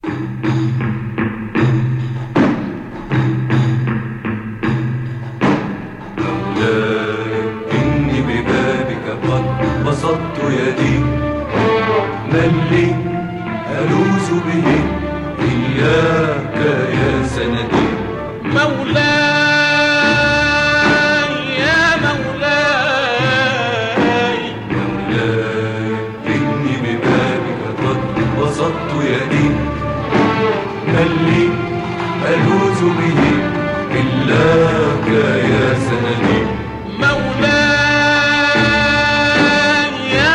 إني ببابك قد بسطت يدي، من لي ألوذ به إياك يا سندي. مولاي يا مولاي، مولاي إني ببابك قد بسطت يدي، من لي ألوذ به إلاك يا سندي. مولاي يا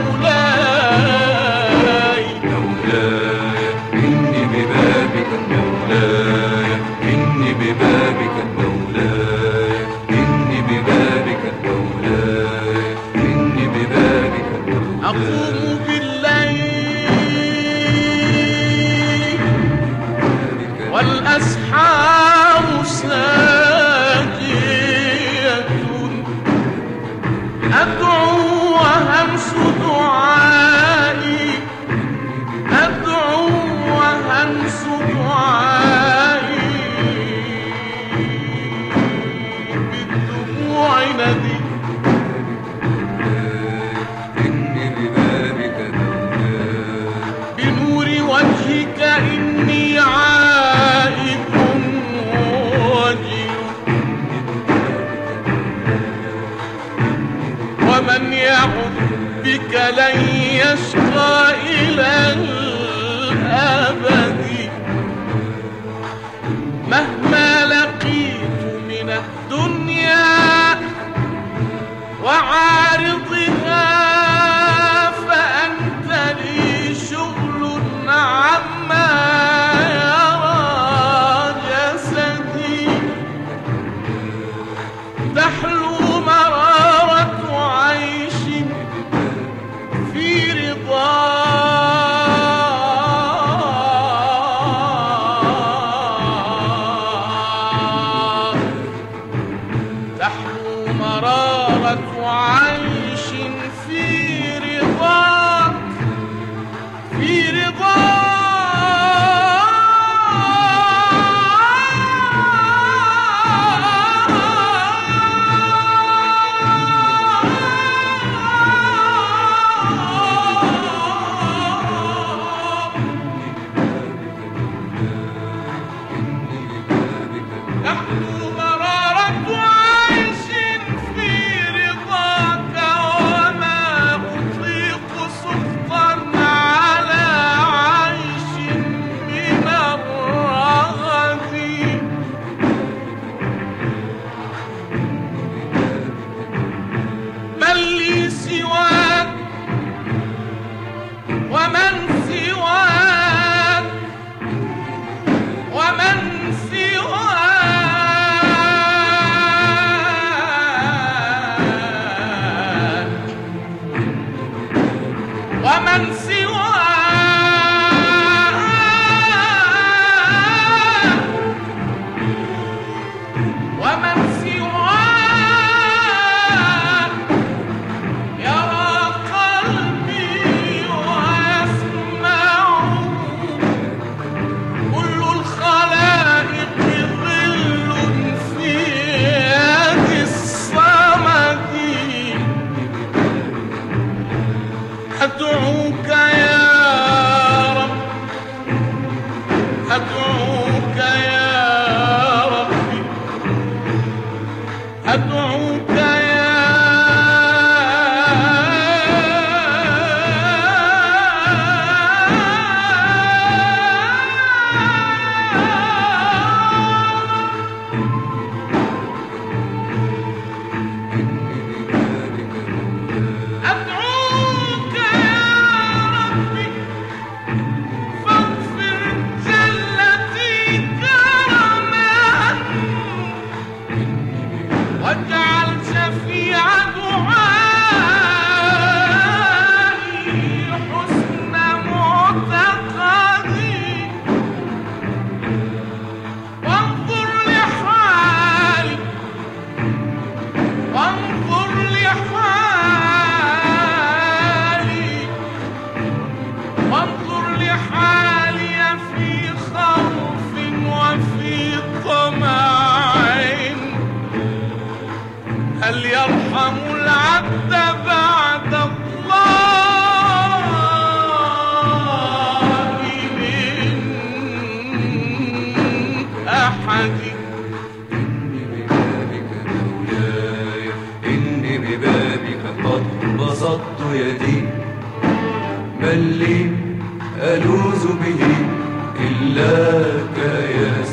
مولاي، مولاي إني ببابك، مولاي إني ببابك، مولاي إني ببابك، مولاي إني ببابك، مولاي. أقوم بالليل والأسحار ساجية، أدعو وهمس دعائي، أدعو وهمس دعائي، بالدموع ندي. إني ببابك، مولاي بنور وجهك إني عائد وجل، ومن يعد بك لن يشقى إلى الأبد، مهما لقيت من الدنيا وعارضها، فأنت لي شغل عما يرى جسدي، تحلو مرارة عيش في رضا، تحلو مرارة عيش في رضاك، في رضاك. تحلو مرارة عيش في رضاك، وما أطيق سخطا على عيش من الرغد، من لي سواك ومن سواك، ومن سواك، ومن سواك، ومن سواك، يرى قلبي ويسمع كل الخلائق، ظل في يد الصمد. أدعوك يا رب، أدعوك يا ربي، أدعوك يا أدعوك يا ربي، فاغفر جلتي كافرا. إلاك يا